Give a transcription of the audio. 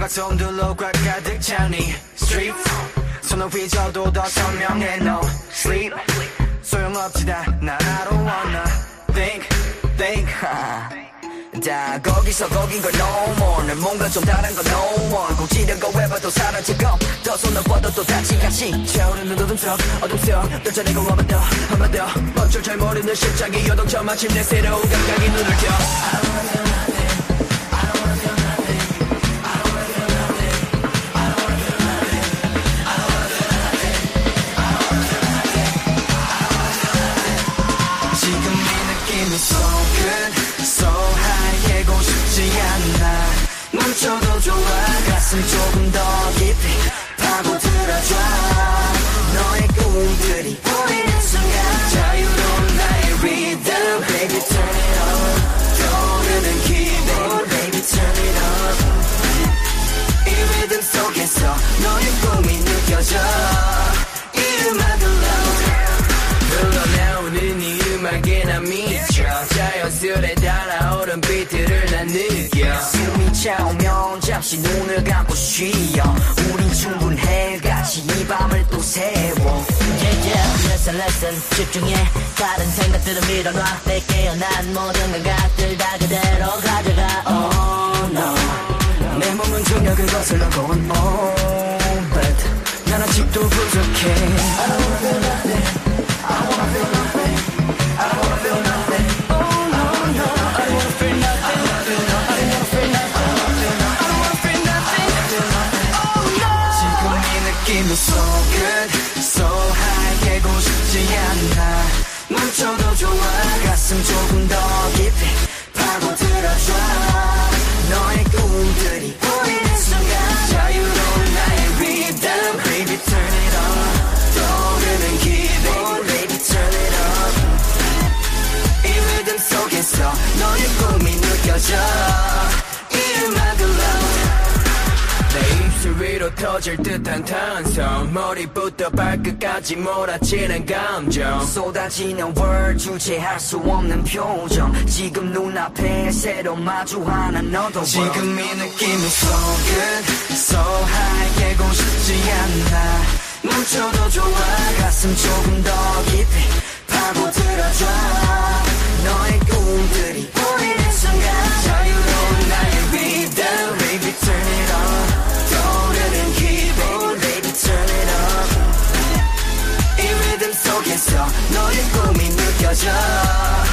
박솜들로 꽉 가득 찬 이 스트리트 손을 휘저어도 더 선명해 no sleep 소용없지 다 나 I don't wanna think 다 거기서 거긴 걸 no more 늘 뭔가 좀 다른 건 no one 꼭 지려고 해봐도 사라질 겁더 손을 뻗어 또 다시 같이 차오르는 어둠 속 어둠 속 떨쳐내고 한번 더 멈출 잘 모르는 심장이 요동쳐 마침내 새로운 감각이 눈을 켜 So good, so high 깨고 싶지 않아 멈춰도 좋아 가슴 조금 더 깊이 파고들어줘 너의 꿈들이 보이는 순간 자유로운 나의 rhythm Baby turn it on 떠오르는 기분 Baby turn it on 이 리듬 속에서 너의 꿈이 느껴져 이 음악을 흘러나오는 이 음악에 난 미쳐 자연스레 달아오른 비트를 난 느껴 숨이 차오면 잠시 눈을 감고 쉬어 우린 충분해 같이 이 밤을 또 세워 Listen listen 집중해 다른 생각들은 밀어놔 내 깨어난 모든 감각들 다 그대로 가져가 Oh no 내 몸은 중력을 거슬러 going on But 난 아직도 부족해 I don't wanna feel nothing I don't wanna feel nothing I don't wanna feel nothing Oh no no I don't wanna feel nothing I don't wanna feel nothing I don't wanna feel nothing Oh no 지금 이 느낌이 so good so high 깨고 싶지 않아 멈춰도 좋아 가슴 조금 더 깊이 파고들어줘 너의 꿈들이 보이는 순간 자유로운 나의 rhythm Baby turn it on 떠오르는 기분 Baby turn it on 이 리듬 속에서 너의 꿈이 느껴져 이 음악을 love 내 입술 위로 터질 듯한 탄성 머리부터 발끝까지 몰아치는 감정 쏟아지는 word 주체할 수 없는 표정 지금 눈앞에 새로 마주하는 너도 지금 이 느낌이 so good so high 깨고 싶지 않아 멈춰도 좋아 가슴 조금 더 깊이 파고들어줘 너의 꿈들이 보이는 순간 자유로운 나의 rhythm Baby turn it on 떠오르는 기분 Baby turn it on 이 리듬 속에서 너의 꿈이 느껴져